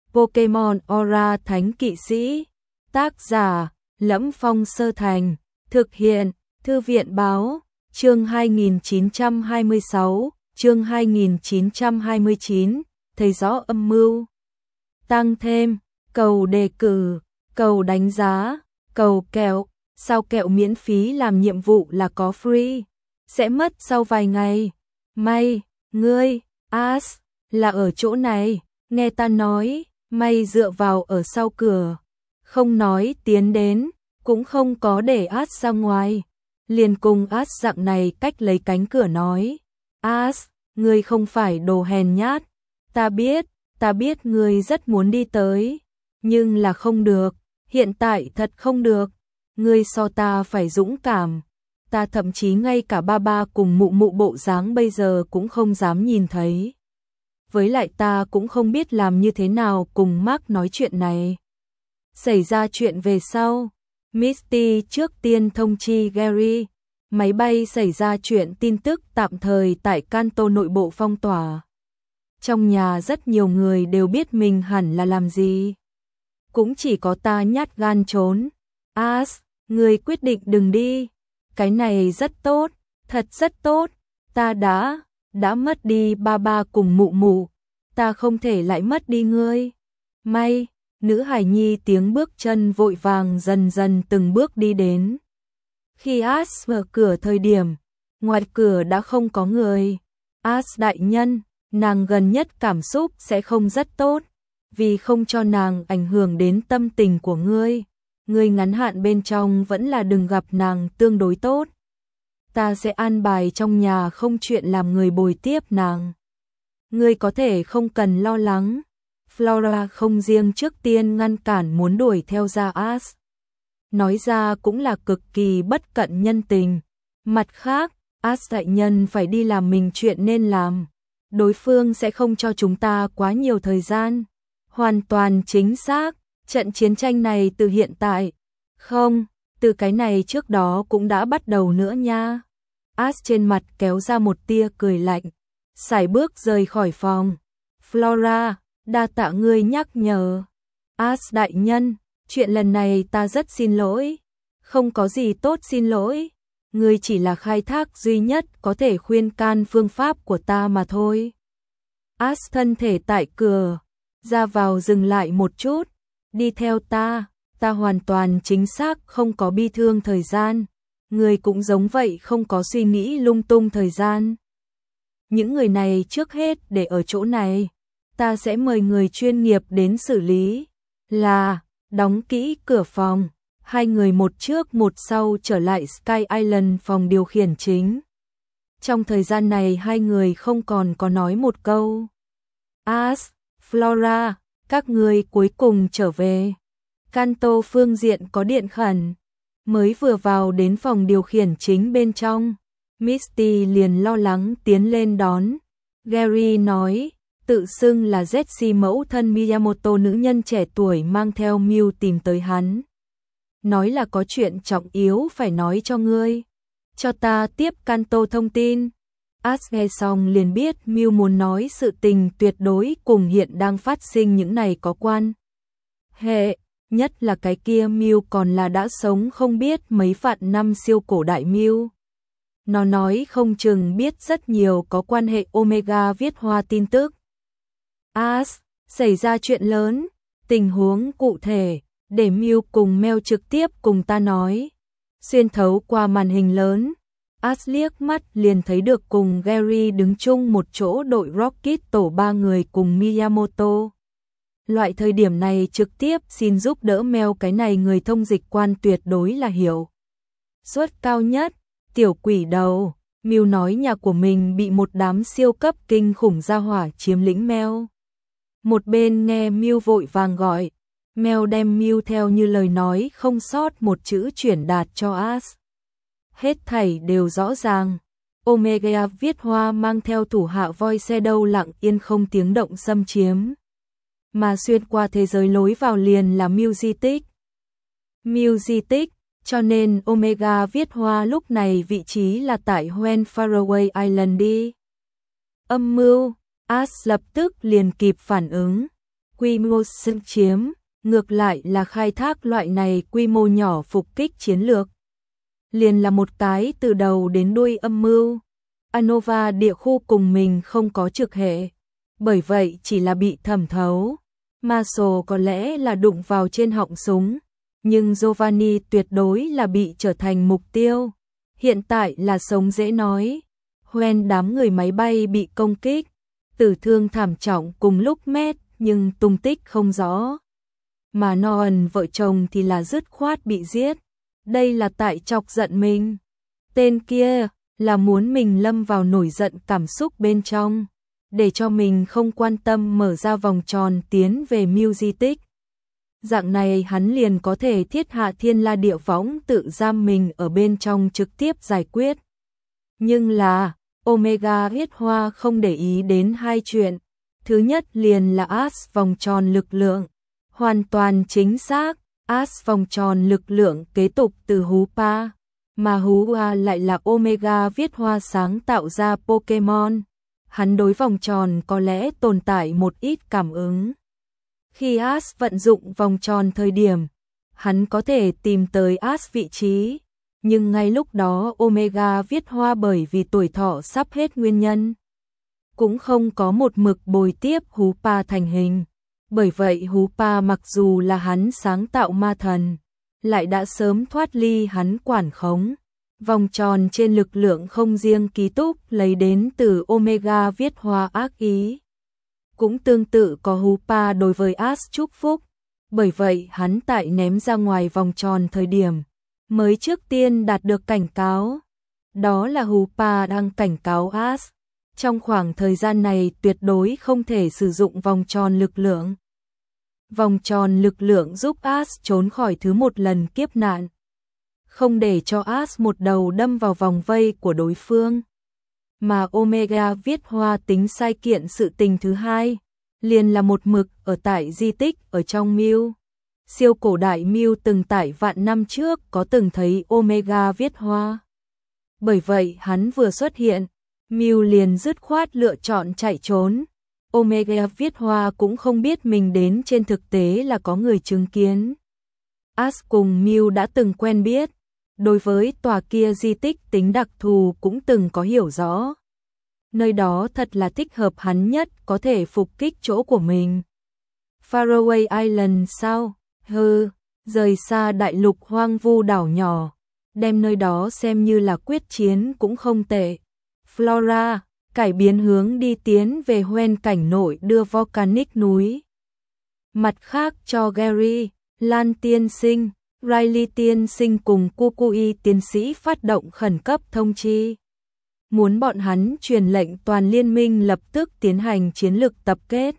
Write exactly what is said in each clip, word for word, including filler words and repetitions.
Pokemon Aura Thánh Kỵ Sĩ. Tác giả Lẫm Phong Sơ Thành. Thực hiện Thư viện Báo. Chương hai nghìn chín trăm hai mươi sáu, chương hai nghìn chín trăm hai mươi chín, thấy rõ âm mưu. Tăng thêm, cầu đề cử, cầu đánh giá, cầu kẹo, sao kẹo miễn phí làm nhiệm vụ là có free, sẽ mất sau vài ngày. May, ngươi, As, là ở chỗ này, nghe ta nói, May dựa vào ở sau cửa, không nói tiến đến, cũng không có để As ra ngoài. Liền cùng As dạng này cách lấy cánh cửa nói, As, ngươi không phải đồ hèn nhát, ta biết, ta biết ngươi rất muốn đi tới, nhưng là không được, hiện tại thật không được, ngươi so ta phải dũng cảm, ta thậm chí ngay cả ba ba cùng mụ mụ bộ dáng bây giờ cũng không dám nhìn thấy. Với lại ta cũng không biết làm như thế nào cùng Mark nói chuyện này. Xảy ra chuyện về sau, Misty trước tiên thông chi Gary, máy bay xảy ra chuyện tin tức tạm thời tại Kanto nội bộ phong tỏa. Trong nhà rất nhiều người đều biết mình hẳn là làm gì. Cũng chỉ có ta nhát gan trốn. As, người quyết định đừng đi. Cái này rất tốt, thật rất tốt. Ta đã, đã mất đi ba ba cùng mụ mụ. Ta không thể lại mất đi ngươi. May, nữ hài nhi tiếng bước chân vội vàng dần dần từng bước đi đến. Khi As mở cửa thời điểm, ngoài cửa đã không có người. As đại nhân, nàng gần nhất cảm xúc sẽ không rất tốt, vì không cho nàng ảnh hưởng đến tâm tình của ngươi. Ngươi ngắn hạn bên trong vẫn là đừng gặp nàng tương đối tốt. Ta sẽ an bài trong nhà không chuyện làm người bồi tiếp nàng. Ngươi có thể không cần lo lắng. Flora không riêng trước tiên ngăn cản muốn đuổi theo ra As. Nói ra cũng là cực kỳ bất cận nhân tình. Mặt khác, As đại nhân phải đi làm mình chuyện nên làm. Đối phương sẽ không cho chúng ta quá nhiều thời gian. Hoàn toàn chính xác, trận chiến tranh này từ hiện tại. Không, từ cái này trước đó cũng đã bắt đầu nữa nha. As trên mặt kéo ra một tia cười lạnh. Sải bước rời khỏi phòng. Flora, đa tạ ngươi nhắc nhở. As đại nhân, chuyện lần này ta rất xin lỗi. Không có gì tốt xin lỗi. Ngươi chỉ là khai thác duy nhất có thể khuyên can phương pháp của ta mà thôi. As thân thể tại cửa, ra vào dừng lại một chút. Đi theo ta, ta hoàn toàn chính xác không có bi thương thời gian. Ngươi cũng giống vậy không có suy nghĩ lung tung thời gian. Những người này trước hết để ở chỗ này. Ta sẽ mời người chuyên nghiệp đến xử lý. Là, đóng kỹ cửa phòng. Hai người một trước một sau trở lại Sky Island phòng điều khiển chính. Trong thời gian này hai người không còn có nói một câu. As, Flora, các người cuối cùng trở về. Kanto phương diện có điện khẩn. Mới vừa vào đến phòng điều khiển chính bên trong. Misty liền lo lắng tiến lên đón. Gary nói, tự xưng là Jessie mẫu thân Miyamoto nữ nhân trẻ tuổi mang theo Mew tìm tới hắn. Nói là có chuyện trọng yếu phải nói cho ngươi. Cho ta tiếp Kanto thông tin. As nghe xong liền biết Mew muốn nói sự tình tuyệt đối cùng hiện đang phát sinh những này có quan hệ. Nhất là cái kia Mew còn là đã sống không biết mấy vạn năm siêu cổ đại Mew. Nó nói không chừng biết rất nhiều có quan hệ Omega viết hoa tin tức. As, xảy ra chuyện lớn, tình huống cụ thể, để Mew cùng Mel trực tiếp cùng ta nói. Xuyên thấu qua màn hình lớn, As liếc mắt liền thấy được cùng Gary đứng chung một chỗ đội Rocket tổ ba người cùng Miyamoto. Loại thời điểm này trực tiếp xin giúp đỡ Mel cái này người thông dịch quan tuyệt đối là hiểu. Suất cao nhất, tiểu quỷ đầu, Mew nói nhà của mình bị một đám siêu cấp kinh khủng gia hỏa chiếm lĩnh Mel. Một bên nghe Mew vội vàng gọi, Mel đem Mew theo như lời nói không sót một chữ chuyển đạt cho As. Hết thảy đều rõ ràng. Omega viết hoa mang theo thủ hạ voi xe đâu lặng yên không tiếng động xâm chiếm. Mà xuyên qua thế giới lối vào liền là Music. Music, cho nên Omega viết hoa lúc này vị trí là tại When Faraway Island đi. Âm mưu, As lập tức liền kịp phản ứng. quy mô xâm chiếm, ngược lại là khai thác loại này quy mô nhỏ phục kích chiến lược. Liền là một cái từ đầu đến đuôi âm mưu. Anova địa khu cùng mình không có trực hệ, bởi vậy chỉ là bị thẩm thấu. Marshall có lẽ là đụng vào trên họng súng, nhưng Giovanni tuyệt đối là bị trở thành mục tiêu. Hiện tại là sống dễ nói. Hoen đám người máy bay bị công kích, tử thương thảm trọng cùng lúc mét nhưng tung tích không rõ. Mà Noan vợ chồng thì là dứt khoát bị giết. Đây là tại chọc giận mình. Tên kia là muốn mình lâm vào nổi giận cảm xúc bên trong, để cho mình không quan tâm mở ra vòng tròn tiến về mưu di tích. Dạng này hắn liền có thể thiết hạ thiên la địa võng tự giam mình ở bên trong trực tiếp giải quyết. Nhưng là, Omega huyết hoa không để ý đến hai chuyện. Thứ nhất liền là As vòng tròn lực lượng. Hoàn toàn chính xác, As vòng tròn lực lượng kế tục từ Hoopa, mà Hoopa lại là Omega viết hoa sáng tạo ra Pokemon. Hắn đối vòng tròn có lẽ tồn tại một ít cảm ứng. Khi As vận dụng vòng tròn thời điểm, hắn có thể tìm tới As vị trí, nhưng ngay lúc đó Omega viết hoa bởi vì tuổi thọ sắp hết nguyên nhân, cũng không có một mực bồi tiếp Hoopa thành hình. Bởi vậy Hoopa mặc dù là hắn sáng tạo ma thần, lại đã sớm thoát ly hắn quản khống. Vòng tròn trên lực lượng không riêng ký túc lấy đến từ Omega viết hoa ác ý. Cũng tương tự có Hoopa đối với As chúc phúc. Bởi vậy hắn tại ném ra ngoài vòng tròn thời điểm, mới trước tiên đạt được cảnh cáo. Đó là Hoopa đang cảnh cáo As. Trong khoảng thời gian này tuyệt đối không thể sử dụng vòng tròn lực lượng. Vòng tròn lực lượng giúp As trốn khỏi thứ một lần kiếp nạn, không để cho As một đầu đâm vào vòng vây của đối phương. Mà Omega viết hoa tính sai kiện sự tình thứ hai, liền là một mực ở tại di tích ở trong Mew. Siêu cổ đại Mew từng tại vạn năm trước có từng thấy Omega viết hoa. Bởi vậy hắn vừa xuất hiện, Mew liền dứt khoát lựa chọn chạy trốn. Omega viết hoa cũng không biết mình đến trên thực tế là có người chứng kiến. As cùng Mew đã từng quen biết, đối với tòa kia di tích tính đặc thù cũng từng có hiểu rõ. Nơi đó thật là thích hợp hắn nhất có thể phục kích chỗ của mình. Faraway Island sao? Hừ, rời xa đại lục hoang vu đảo nhỏ, đem nơi đó xem như là quyết chiến cũng không tệ. Flora, cải biến hướng đi tiến về Hoen cảnh nội đưa volcanic núi. Mặt khác cho Gary, Lan tiên sinh, Riley tiên sinh cùng Kukui tiến sĩ phát động khẩn cấp thông chi. Muốn bọn hắn truyền lệnh toàn liên minh lập tức tiến hành chiến lược tập kết.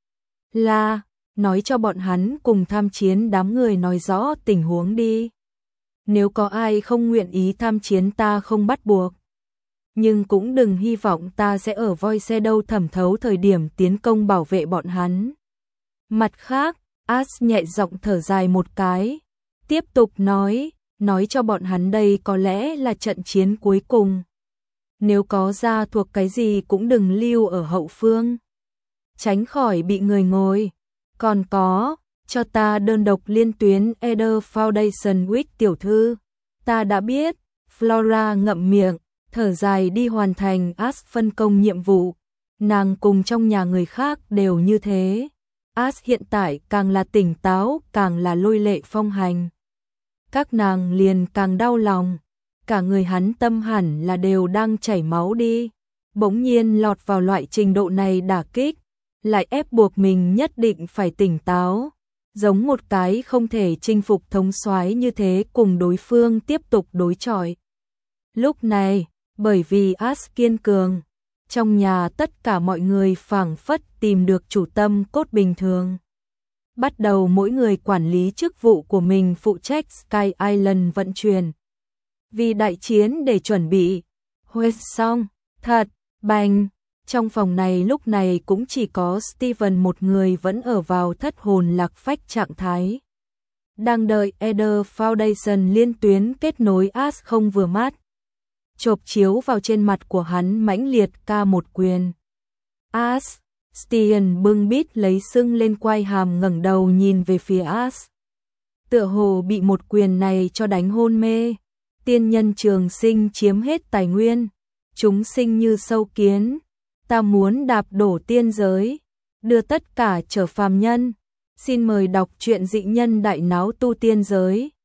Là, nói cho bọn hắn cùng tham chiến đám người nói rõ tình huống đi. Nếu có ai không nguyện ý tham chiến ta không bắt buộc. Nhưng cũng đừng hy vọng ta sẽ ở voi xe đâu thẩm thấu thời điểm tiến công bảo vệ bọn hắn. Mặt khác, As nhẹ giọng thở dài một cái, tiếp tục nói, nói cho bọn hắn đây có lẽ là trận chiến cuối cùng. Nếu có ra thuộc cái gì cũng đừng lưu ở hậu phương, tránh khỏi bị người ngồi. Còn có, cho ta đơn độc liên tuyến Eder Foundation with tiểu thư. Ta đã biết. Flora ngậm miệng, thở dài đi hoàn thành As phân công nhiệm vụ. Nàng cùng trong nhà người khác đều như thế. As hiện tại càng là tỉnh táo, càng là lôi lệ phong hành. Các nàng liền càng đau lòng. Cả người hắn tâm hẳn là đều đang chảy máu đi. Bỗng nhiên lọt vào loại trình độ này đả kích, lại ép buộc mình nhất định phải tỉnh táo. Giống một cái không thể chinh phục thống soái như thế cùng đối phương tiếp tục đối chọi. Lúc này, bởi vì As kiên cường, trong nhà tất cả mọi người phảng phất tìm được chủ tâm cốt bình thường. Bắt đầu mỗi người quản lý chức vụ của mình phụ trách Sky Island vận chuyển. Vì đại chiến để chuẩn bị, huê xong, thật, bành. Trong phòng này lúc này cũng chỉ có Steven một người vẫn ở vào thất hồn lạc phách trạng thái. Đang đợi Eder Foundation liên tuyến kết nối As không vừa mắt. Chộp chiếu vào trên mặt của hắn mãnh liệt ca một quyền. As, Stian bưng bít lấy sưng lên quai hàm ngẩng đầu nhìn về phía As. Tựa hồ bị một quyền này cho đánh hôn mê. Tiên nhân trường sinh chiếm hết tài nguyên, chúng sinh như sâu kiến, ta muốn đạp đổ tiên giới, đưa tất cả trở phàm nhân. Xin mời đọc truyện Dị Nhân Đại Náo Tu Tiên Giới.